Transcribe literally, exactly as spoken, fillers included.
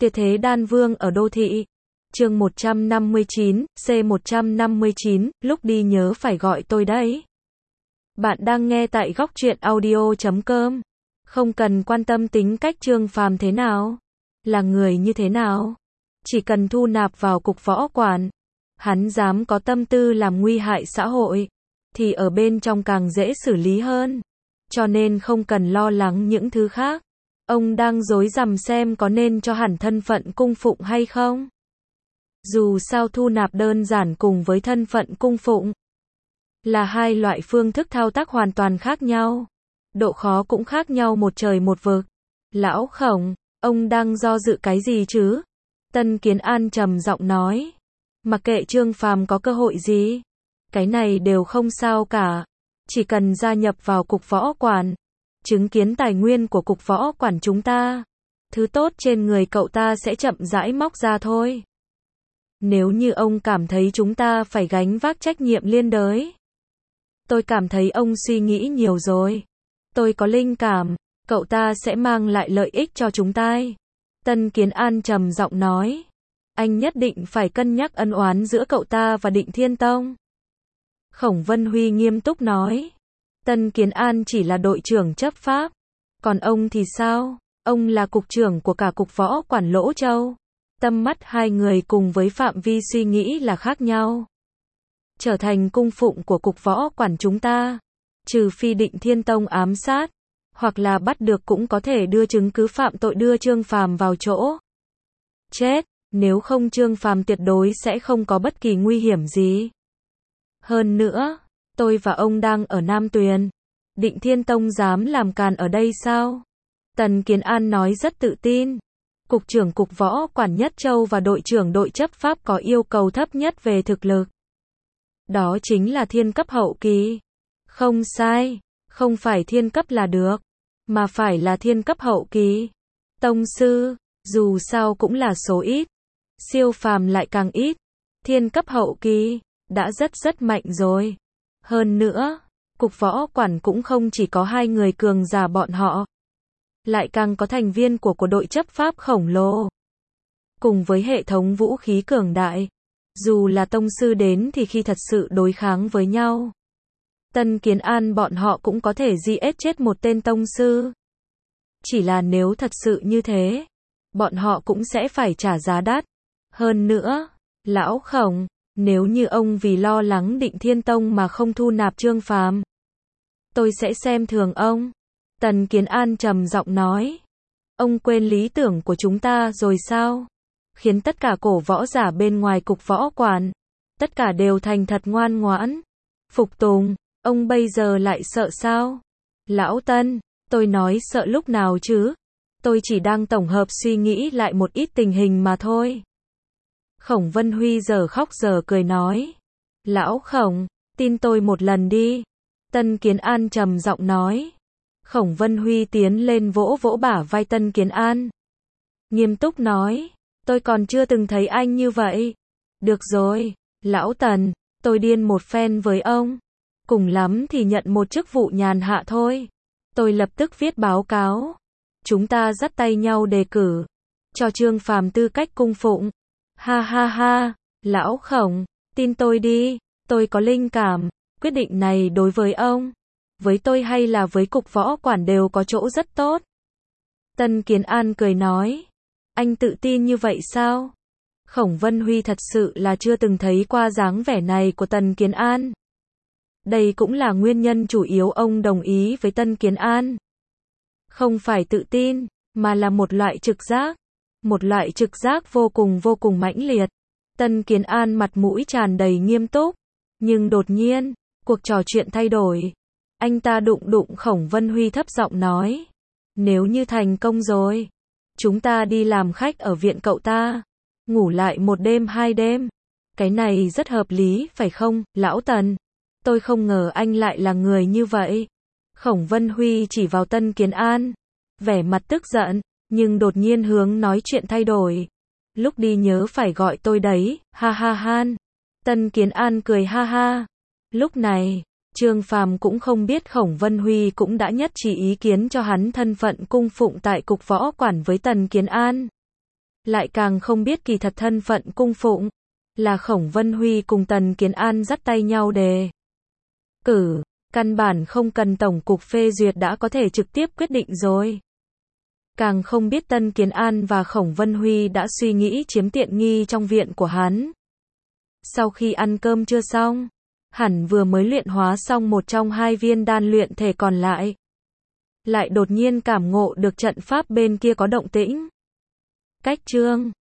Tuyệt thế đan vương ở đô thị. Chương một trăm năm mươi chín, C một trăm năm mươi chín, lúc đi nhớ phải gọi tôi đấy. Bạn đang nghe tại góc truyện audio chấm com. Không cần quan tâm tính cách Trương Phàm thế nào, là người như thế nào, chỉ cần thu nạp vào cục võ quản, hắn dám có tâm tư làm nguy hại xã hội, thì ở bên trong càng dễ xử lý hơn. Cho nên không cần lo lắng những thứ khác. Ông đang rối rắm xem có nên cho hẳn thân phận cung phụng hay không. Dù sao thu nạp đơn giản cùng với thân phận cung phụng là hai loại phương thức thao tác hoàn toàn khác nhau. Độ khó cũng khác nhau một trời một vực. Lão Khổng, ông đang do dự cái gì chứ? Tân Kiến An trầm giọng nói. Mặc kệ Trương Phàm có cơ hội gì, cái này đều không sao cả. Chỉ cần gia nhập vào cục võ quản, chứng kiến tài nguyên của cục võ quản chúng ta, thứ tốt trên người cậu ta sẽ chậm rãi móc ra thôi. Nếu như ông cảm thấy chúng ta phải gánh vác trách nhiệm liên đới, tôi cảm thấy ông suy nghĩ nhiều rồi. Tôi có linh cảm, cậu ta sẽ mang lại lợi ích cho chúng ta. Tân Kiến An trầm giọng nói. Anh nhất định phải cân nhắc ân oán giữa cậu ta và Định Thiên Tông. Khổng Vân Huy nghiêm túc nói. Tân Kiến An chỉ là đội trưởng chấp pháp. Còn ông thì sao? Ông là cục trưởng của cả cục võ quản Lỗ Châu. Tâm mắt hai người cùng với phạm vi suy nghĩ là khác nhau. Trở thành cung phụng của cục võ quản chúng ta, trừ phi Định Thiên Tông ám sát, hoặc là bắt được cũng có thể đưa chứng cứ phạm tội đưa Trương Phàm vào chỗ chết, nếu không Trương Phàm tuyệt đối sẽ không có bất kỳ nguy hiểm gì. Hơn nữa, tôi và ông đang ở Nam Tuyền, Định Thiên Tông dám làm càn ở đây sao? Tần Kiến An nói rất tự tin. Cục trưởng cục võ quản Nhất Châu và đội trưởng đội chấp pháp có yêu cầu thấp nhất về thực lực. Đó chính là thiên cấp hậu kỳ. Không sai, không phải thiên cấp là được, mà phải là thiên cấp hậu kỳ. Tông sư, dù sao cũng là số ít, siêu phàm lại càng ít. Thiên cấp hậu kỳ, đã rất rất mạnh rồi. Hơn nữa, cục võ quản cũng không chỉ có hai người cường giả bọn họ, lại càng có thành viên của của đội chấp pháp khổng lồ. Cùng với hệ thống vũ khí cường đại, dù là tông sư đến thì khi thật sự đối kháng với nhau, Tân Kiến An bọn họ cũng có thể giết chết một tên tông sư. Chỉ là nếu thật sự như thế, bọn họ cũng sẽ phải trả giá đắt. Hơn nữa, Lão Khổng, nếu như ông vì lo lắng Định Thiên Tông mà không thu nạp Trương Phàm, tôi sẽ xem thường ông. Tần Kiến An trầm giọng nói. Ông quên lý tưởng của chúng ta rồi sao? Khiến tất cả cổ võ giả bên ngoài cục võ quản, tất cả đều thành thật ngoan ngoãn, phục tùng. Ông bây giờ lại sợ sao? Lão Tân, tôi nói sợ lúc nào chứ? Tôi chỉ đang tổng hợp suy nghĩ lại một ít tình hình mà thôi. Khổng Vân Huy giờ khóc giờ cười nói. Lão Khổng, tin tôi một lần đi. Tân Kiến An trầm giọng nói. Khổng Vân Huy tiến lên vỗ vỗ bả vai Tân Kiến An. Nghiêm túc nói. Tôi còn chưa từng thấy anh như vậy. Được rồi, Lão Tần, tôi điên một phen với ông. Cùng lắm thì nhận một chức vụ nhàn hạ thôi. Tôi lập tức viết báo cáo. Chúng ta dắt tay nhau đề cử cho Trương Phàm tư cách cung phụng. Ha ha ha, Lão Khổng, tin tôi đi, tôi có linh cảm, quyết định này đối với ông, với tôi hay là với cục võ quản đều có chỗ rất tốt. Tân Kiến An cười nói. Anh tự tin như vậy sao? Khổng Vân Huy thật sự là chưa từng thấy qua dáng vẻ này của Tần Kiến An. Đây cũng là nguyên nhân chủ yếu ông đồng ý với Tân Kiến An. Không phải tự tin, mà là một loại trực giác. Một loại trực giác vô cùng vô cùng mãnh liệt. Tân Kiến An mặt mũi tràn đầy nghiêm túc. Nhưng đột nhiên, cuộc trò chuyện thay đổi. Anh ta đụng đụng Khổng Vân Huy thấp giọng nói. Nếu như thành công rồi, chúng ta đi làm khách ở viện cậu ta, ngủ lại một đêm hai đêm. Cái này rất hợp lý, phải không, Lão Tần? Tôi không ngờ anh lại là người như vậy. Khổng Vân Huy chỉ vào Tân Kiến An, vẻ mặt tức giận, nhưng đột nhiên hướng nói chuyện thay đổi. Lúc đi nhớ phải gọi tôi đấy, ha ha han. Tân Kiến An cười ha ha. Lúc này, Trương Phàm cũng không biết Khổng Vân Huy cũng đã nhất trí ý kiến cho hắn thân phận cung phụng tại cục võ quản với Tần Kiến An. Lại càng không biết kỳ thật thân phận cung phụng, là Khổng Vân Huy cùng Tần Kiến An dắt tay nhau đề cử, căn bản không cần tổng cục phê duyệt đã có thể trực tiếp quyết định rồi. Càng không biết Tần Kiến An và Khổng Vân Huy đã suy nghĩ chiếm tiện nghi trong viện của hắn. Sau khi ăn cơm chưa xong, hẳn vừa mới luyện hóa xong một trong hai viên đan luyện thể còn lại. Lại đột nhiên cảm ngộ được trận pháp bên kia có động tĩnh. Cách chương